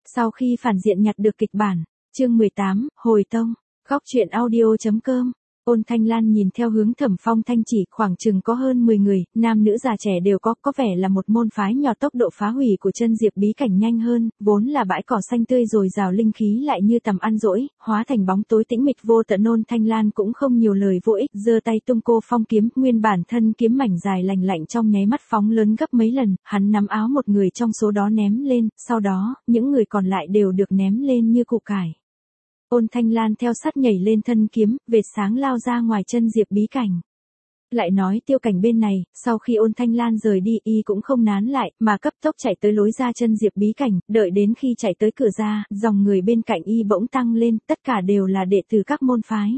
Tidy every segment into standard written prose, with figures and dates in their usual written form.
Sau khi phản diện nhặt được kịch bản, chương 18, hồi tông, góc truyện audio.com. Ôn Thanh Lan nhìn theo hướng Thẩm Phong Thanh chỉ, khoảng chừng có hơn 10 người, nam nữ già trẻ đều có vẻ là một môn phái nhỏ. Tốc độ phá hủy của chân diệp bí cảnh nhanh hơn, vốn là bãi cỏ xanh tươi rồi rào linh khí lại như tầm ăn dỗi, hóa thành bóng tối tĩnh mịch vô tận. Ôn Thanh Lan cũng không nhiều lời vô ích, giơ tay tung cô phong kiếm, nguyên bản thân kiếm mảnh dài lành lạnh trong nháy mắt phóng lớn gấp mấy lần, hắn nắm áo một người trong số đó ném lên, sau đó, những người còn lại đều được ném lên như củ cải. Ôn Thanh Lan theo sát nhảy lên thân kiếm, vệt sáng lao ra ngoài chân diệp bí cảnh. Lại nói Tiêu Cảnh bên này, sau khi Ôn Thanh Lan rời đi, y cũng không nán lại, mà cấp tốc chạy tới lối ra chân diệp bí cảnh, đợi đến khi chạy tới cửa ra, dòng người bên cạnh y bỗng tăng lên, tất cả đều là đệ tử các môn phái.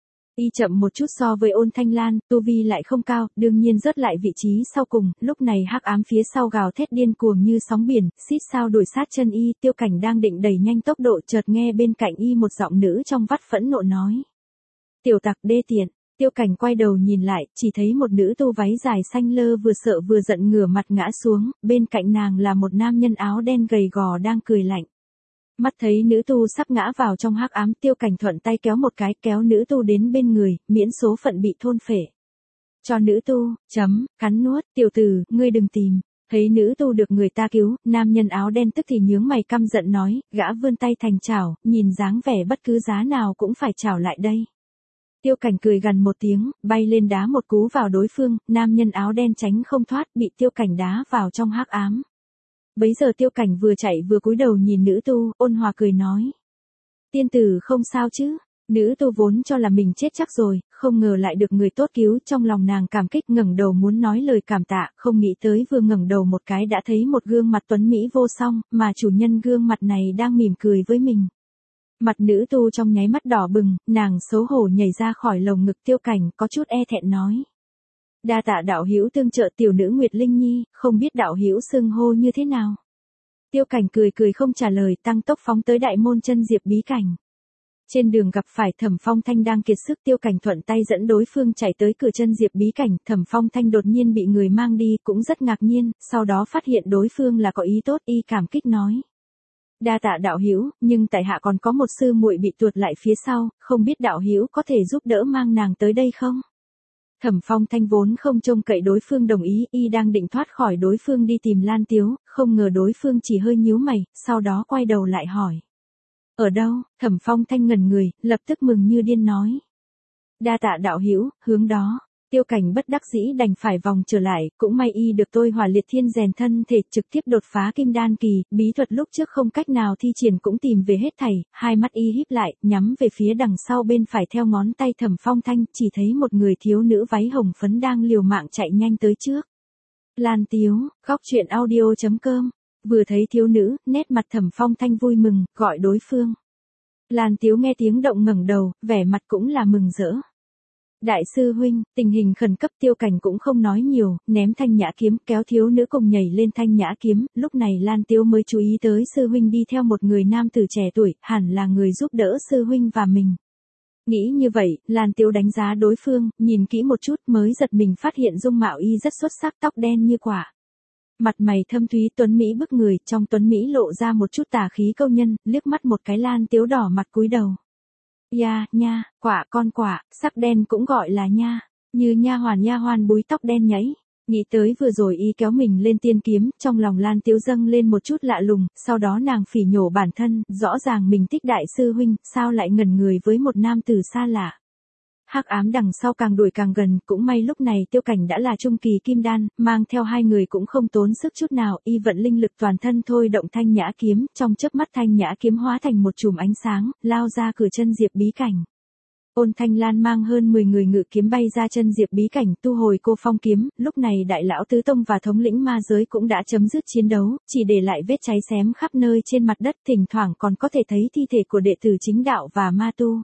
Y chậm một chút so với Ôn Thanh Lan, tu vi lại không cao, đương nhiên rớt lại vị trí sau cùng. Lúc này hắc ám phía sau gào thét điên cuồng như sóng biển, xít sao đuổi sát chân y. Tiêu Cảnh đang định đẩy nhanh tốc độ, chợt nghe bên cạnh y một giọng nữ trong vắt phẫn nộ nói: "Tiểu tặc đê tiện." Tiêu Cảnh quay đầu nhìn lại, chỉ thấy một nữ tu váy dài xanh lơ vừa sợ vừa giận ngửa mặt ngã xuống, bên cạnh nàng là một nam nhân áo đen gầy gò đang cười lạnh. Mắt thấy nữ tu sắp ngã vào trong hắc ám, Tiêu Cảnh thuận tay kéo một cái, kéo nữ tu đến bên người, miễn số phận bị thôn phệ. Cho nữ tu, cắn nuốt, tiểu tử, ngươi đừng tìm. Thấy nữ tu được người ta cứu, nam nhân áo đen tức thì nhướng mày căm giận nói, gã vươn tay thành chảo, nhìn dáng vẻ bất cứ giá nào cũng phải chảo lại đây. Tiêu Cảnh cười gằn một tiếng, bay lên đá một cú vào đối phương, nam nhân áo đen tránh không thoát, bị Tiêu Cảnh đá vào trong hắc ám. Bấy giờ Tiêu Cảnh vừa chạy vừa cúi đầu nhìn nữ tu, ôn hòa cười nói: "Tiên tử không sao chứ?" Nữ tu vốn cho là mình chết chắc rồi, không ngờ lại được người tốt cứu, trong lòng nàng cảm kích ngẩng đầu muốn nói lời cảm tạ, không nghĩ tới vừa ngẩng đầu một cái đã thấy một gương mặt tuấn mỹ vô song, mà chủ nhân gương mặt này đang mỉm cười với mình. Mặt nữ tu trong nháy mắt đỏ bừng, nàng xấu hổ nhảy ra khỏi lồng ngực Tiêu Cảnh, có chút e thẹn nói: "Đa tạ đạo hữu tương trợ tiểu nữ Nguyệt Linh Nhi, không biết đạo hữu xưng hô như thế nào?" Tiêu Cảnh cười cười không trả lời, tăng tốc phóng tới đại môn chân diệp bí cảnh. Trên đường gặp phải Thẩm Phong Thanh đang kiệt sức, Tiêu Cảnh thuận tay dẫn đối phương chạy tới cửa chân diệp bí cảnh. Thẩm Phong Thanh đột nhiên bị người mang đi, cũng rất ngạc nhiên, sau đó phát hiện đối phương là có ý tốt, y cảm kích nói: "Đa tạ đạo hữu, nhưng tại hạ còn có một sư muội bị tuột lại phía sau, không biết đạo hữu có thể giúp đỡ mang nàng tới đây không?" Thẩm Phong Thanh vốn không trông cậy đối phương đồng ý, y đang định thoát khỏi đối phương đi tìm Lan Tiếu, không ngờ đối phương chỉ hơi nhíu mày, sau đó quay đầu lại hỏi: "Ở đâu?" Thẩm Phong Thanh ngẩn người, lập tức mừng như điên nói: "Đa tạ đạo hữu, hướng đó." Tiêu Cảnh bất đắc dĩ đành phải vòng trở lại, cũng may y được tôi hỏa liệt thiên rèn thân thể, trực tiếp đột phá kim đan kỳ, bí thuật lúc trước không cách nào thi triển cũng tìm về hết thảy. Hai mắt y híp lại, nhắm về phía đằng sau bên phải theo ngón tay Thẩm Phong Thanh, chỉ thấy một người thiếu nữ váy hồng phấn đang liều mạng chạy nhanh tới trước. Lan Tiếu, góc truyện audio.com. Vừa thấy thiếu nữ, nét mặt Thẩm Phong Thanh vui mừng, gọi đối phương. Lan Tiếu nghe tiếng động ngẩng đầu, vẻ mặt cũng là mừng rỡ. "Đại sư huynh, tình hình khẩn cấp." Tiêu Cảnh cũng không nói nhiều, ném thanh nhã kiếm, kéo thiếu nữ cùng nhảy lên thanh nhã kiếm. Lúc này Lan Tiếu mới chú ý tới sư huynh đi theo một người nam tử trẻ tuổi, hẳn là người giúp đỡ sư huynh và mình. Nghĩ như vậy, Lan Tiếu đánh giá đối phương, nhìn kỹ một chút mới giật mình phát hiện dung mạo y rất xuất sắc, tóc đen như quả. Mặt mày thâm thúy tuấn mỹ bức người, trong tuấn mỹ lộ ra một chút tà khí câu nhân, liếc mắt một cái Lan Tiếu đỏ mặt cúi đầu. "Ya, nha, quả con quả, sắc đen cũng gọi là nha." Như nha hoàn búi tóc đen nhảy. Nghĩ tới vừa rồi y kéo mình lên tiên kiếm, trong lòng Lan Tiếu dâng lên một chút lạ lùng, sau đó nàng phỉ nhổ bản thân, rõ ràng mình thích đại sư huynh, sao lại ngẩn người với một nam tử xa lạ. Hắc ám đằng sau càng đuổi càng gần, cũng may lúc này Tiêu Cảnh đã là trung kỳ kim đan, mang theo hai người cũng không tốn sức chút nào, y vận linh lực toàn thân thôi động thanh nhã kiếm, trong chớp mắt thanh nhã kiếm hóa thành một chùm ánh sáng, lao ra cửa chân diệp bí cảnh. Ôn Thanh Lan mang hơn 10 người ngự kiếm bay ra chân diệp bí cảnh, tu hồi cô phong kiếm. Lúc này đại lão tứ tông và thống lĩnh ma giới cũng đã chấm dứt chiến đấu, chỉ để lại vết cháy xém khắp nơi trên mặt đất, thỉnh thoảng còn có thể thấy thi thể của đệ tử chính đạo và ma tu.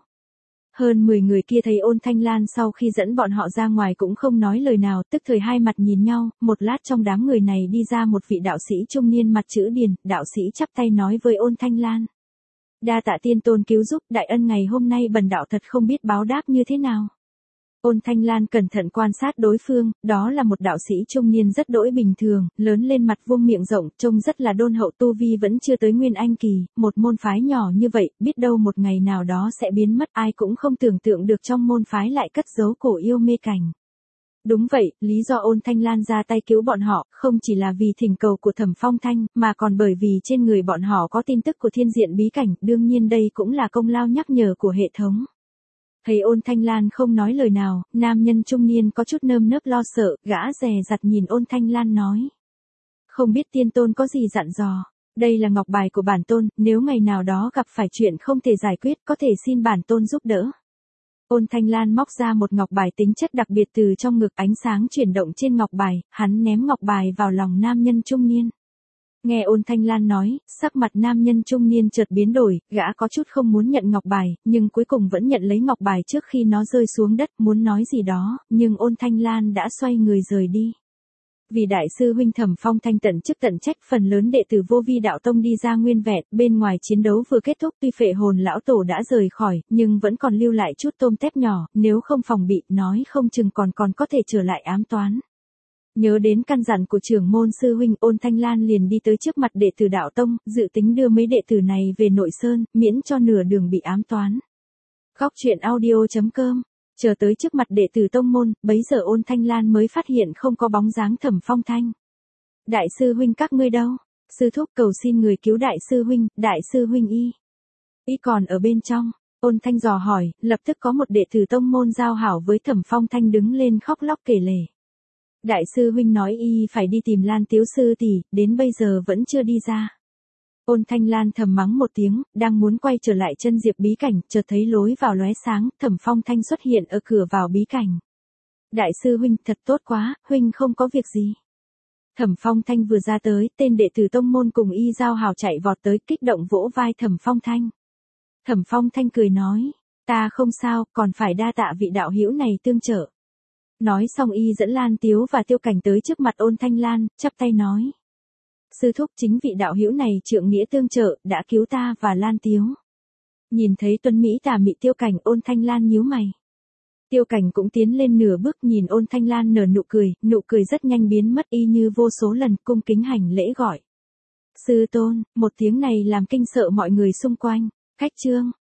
Hơn 10 người kia thấy Ôn Thanh Lan sau khi dẫn bọn họ ra ngoài cũng không nói lời nào, tức thời hai mặt nhìn nhau. Một lát trong đám người này đi ra một vị đạo sĩ trung niên mặt chữ điền, đạo sĩ chắp tay nói với Ôn Thanh Lan: "Đa tạ tiên tôn cứu giúp, đại ân ngày hôm nay bần đạo thật không biết báo đáp như thế nào." Ôn Thanh Lan cẩn thận quan sát đối phương, đó là một đạo sĩ trung niên rất đỗi bình thường, lớn lên mặt vuông miệng rộng, trông rất là đôn hậu, tu vi vẫn chưa tới Nguyên Anh kỳ, một môn phái nhỏ như vậy, biết đâu một ngày nào đó sẽ biến mất, ai cũng không tưởng tượng được trong môn phái lại cất giấu cổ yêu mê cảnh. Đúng vậy, lý do Ôn Thanh Lan ra tay cứu bọn họ, không chỉ là vì thỉnh cầu của Thẩm Phong Thanh, mà còn bởi vì trên người bọn họ có tin tức của thiên diện bí cảnh, đương nhiên đây cũng là công lao nhắc nhở của hệ thống. Thấy Ôn Thanh Lan không nói lời nào, nam nhân trung niên có chút nơm nớp lo sợ, gã dè dặt nhìn Ôn Thanh Lan nói. Không biết tiên tôn có gì dặn dò, đây là ngọc bài của bản tôn, nếu ngày nào đó gặp phải chuyện không thể giải quyết, có thể xin bản tôn giúp đỡ. Ôn Thanh Lan móc ra một ngọc bài tính chất đặc biệt từ trong ngực, ánh sáng chuyển động trên ngọc bài, hắn ném ngọc bài vào lòng nam nhân trung niên. Nghe Ôn Thanh Lan nói, sắc mặt nam nhân trung niên chợt biến đổi, gã có chút không muốn nhận ngọc bài, nhưng cuối cùng vẫn nhận lấy ngọc bài trước khi nó rơi xuống đất, muốn nói gì đó, nhưng Ôn Thanh Lan đã xoay người rời đi. Vì đại sư huynh Thẩm Phong Thanh tận chức tận trách, phần lớn đệ tử Vô Vi đạo tông đi ra nguyên vẹn, bên ngoài chiến đấu vừa kết thúc, tuy Phệ Hồn lão tổ đã rời khỏi, nhưng vẫn còn lưu lại chút tôm tép nhỏ, nếu không phòng bị, nói không chừng còn có thể trở lại ám toán. Nhớ đến căn dặn của trưởng môn sư huynh, Ôn Thanh Lan liền đi tới trước mặt đệ tử đạo tông, dự tính đưa mấy đệ tử này về nội sơn, miễn cho nửa đường bị ám toán. Góc truyện audio.com. Chờ tới trước mặt đệ tử tông môn, bấy giờ Ôn Thanh Lan mới phát hiện không có bóng dáng Thẩm Phong Thanh. Đại sư huynh các ngươi đâu? Sư thúc cầu xin người cứu đại sư huynh y còn ở bên trong. Ôn Thanh dò hỏi, lập tức có một đệ tử tông môn giao hảo với Thẩm Phong Thanh đứng lên khóc lóc kể lể. Đại sư huynh nói y phải đi tìm Lan Tiếu sư tỷ, đến bây giờ vẫn chưa đi ra. Ôn Thanh Lan thầm mắng một tiếng, đang muốn quay trở lại chân diệp bí cảnh, chợt thấy lối vào lóe sáng, Thẩm Phong Thanh xuất hiện ở cửa vào bí cảnh. Đại sư huynh thật tốt quá, huynh không có việc gì. Thẩm Phong Thanh vừa ra tới, tên đệ tử tông môn cùng y giao hào chạy vọt tới, kích động vỗ vai Thẩm Phong Thanh. Thẩm Phong Thanh cười nói, ta không sao, còn phải đa tạ vị đạo hữu này tương trợ. Nói xong y dẫn Lan Tiếu và Tiêu Cảnh tới trước mặt Ôn Thanh Lan, chắp tay nói. Sư thúc, chính vị đạo hữu này trượng nghĩa tương trợ, đã cứu ta và Lan Tiếu. Nhìn thấy tuấn Mỹ tà mị Tiêu Cảnh, Ôn Thanh Lan nhíu mày. Tiêu Cảnh cũng tiến lên nửa bước, nhìn Ôn Thanh Lan nở nụ cười rất nhanh biến mất, y như vô số lần cung kính hành lễ gọi. Sư tôn, một tiếng này làm kinh sợ mọi người xung quanh. Khách trương,